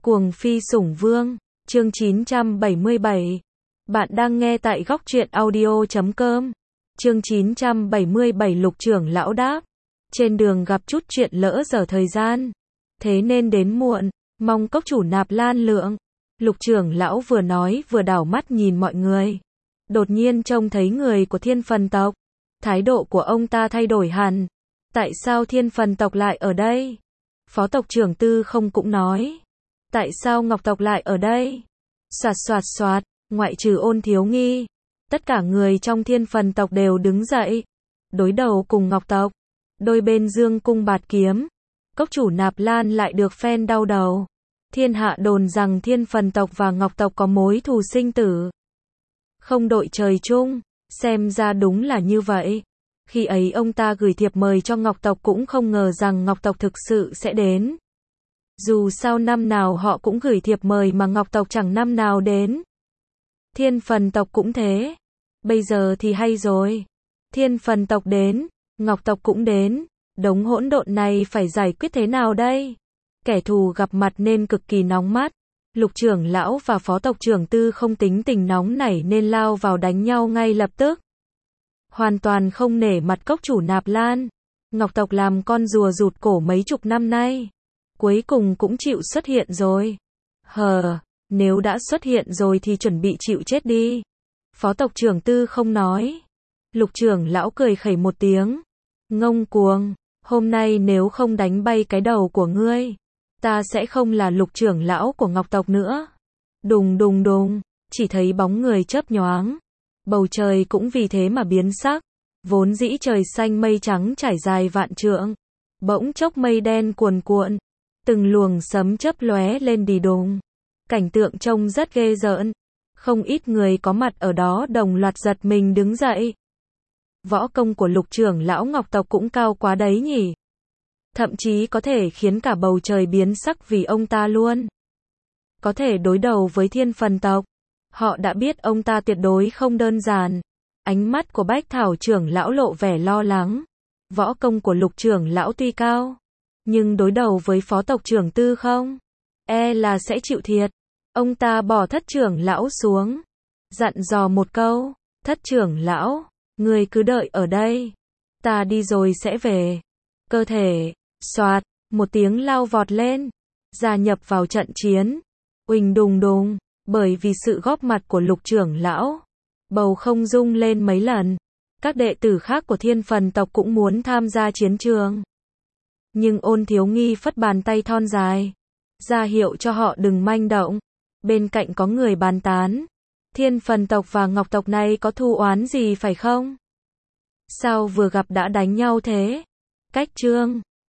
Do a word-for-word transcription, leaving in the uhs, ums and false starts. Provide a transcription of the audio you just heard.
Cuồng phi sủng vương, chương chín trăm bảy mươi bảy. Bạn đang nghe tại góc truyện audio chấm com. Chương chín trăm bảy mươi bảy Lục trưởng lão đáp. Trên đường gặp chút chuyện lỡ dở thời gian. Thế nên đến muộn, mong cốc chủ nạp lan lượng. Lục trưởng lão vừa nói vừa đảo mắt nhìn mọi người. Đột nhiên trông thấy người của Thiên Phần tộc. Thái độ của ông ta thay đổi hẳn. Tại sao Thiên Phần tộc lại ở đây? Phó tộc trưởng Tư Không cũng nói. Tại sao Ngọc tộc lại ở đây? Soạt soạt soạt, ngoại trừ Ôn Thiếu Nghi, tất cả người trong Thiên Phần tộc đều đứng dậy, đối đầu cùng Ngọc tộc. Đôi bên dương cung bạt kiếm, cốc chủ Nạp Lan lại được phen đau đầu. Thiên hạ đồn rằng Thiên Phần tộc và Ngọc tộc có mối thù sinh tử, không đội trời chung, xem ra đúng là như vậy. Khi ấy ông ta gửi thiệp mời cho Ngọc tộc cũng không ngờ rằng Ngọc tộc thực sự sẽ đến. Dù sao năm nào họ cũng gửi thiệp mời mà Ngọc tộc chẳng năm nào đến. Thiên Phần tộc cũng thế. Bây giờ thì hay rồi. Thiên Phần tộc đến, Ngọc tộc cũng đến. Đống hỗn độn này phải giải quyết thế nào đây? Kẻ thù gặp mặt nên cực kỳ nóng mắt. Lục trưởng lão và phó tộc trưởng Tư Không tính tình nóng nảy nên lao vào đánh nhau ngay lập tức. Hoàn toàn không nể mặt cốc chủ Nạp Lan. Ngọc tộc làm con rùa rụt cổ mấy chục năm nay, cuối cùng cũng chịu xuất hiện rồi. Hờ, nếu đã xuất hiện rồi thì chuẩn bị chịu chết đi. Phó tộc trưởng Tư Không nói. Lục trưởng lão cười khẩy một tiếng. Ngông cuồng, hôm nay nếu không đánh bay cái đầu của ngươi, ta sẽ không là lục trưởng lão của Ngọc tộc nữa. Đùng đùng đùng, chỉ thấy bóng người chớp nhoáng. Bầu trời cũng vì thế mà biến sắc. Vốn dĩ trời xanh mây trắng trải dài vạn trượng, bỗng chốc mây đen cuồn cuộn. Từng luồng sấm chớp lóe lên đì đùng. Cảnh tượng trông rất ghê rợn. Không ít người có mặt ở đó đồng loạt giật mình đứng dậy. Võ công của lục trưởng lão Ngọc tộc cũng cao quá đấy nhỉ. Thậm chí có thể khiến cả bầu trời biến sắc vì ông ta luôn. Có thể đối đầu với Thiên Phần tộc. Họ đã biết ông ta tuyệt đối không đơn giản. Ánh mắt của Bách Thảo trưởng lão lộ vẻ lo lắng. Võ công của lục trưởng lão tuy cao, nhưng đối đầu với phó tộc trưởng Tư Không, e là sẽ chịu thiệt. Ông ta bỏ thất trưởng lão xuống, dặn dò một câu. Thất trưởng lão, người cứ đợi ở đây, ta đi rồi sẽ về. Cơ thể, xoạt, một tiếng lao vọt lên, gia nhập vào trận chiến. Uỳnh đùng đùng, bởi vì sự góp mặt của lục trưởng lão, bầu không rung lên mấy lần. Các đệ tử khác của Thiên Phần tộc cũng muốn tham gia chiến trường. Nhưng Ôn Thiếu Nghi phất bàn tay thon dài, ra hiệu cho họ đừng manh động. Bên cạnh có người bàn tán. Thiên Phần tộc và Ngọc tộc này có thù oán gì phải không? Sao vừa gặp đã đánh nhau thế? Cách chương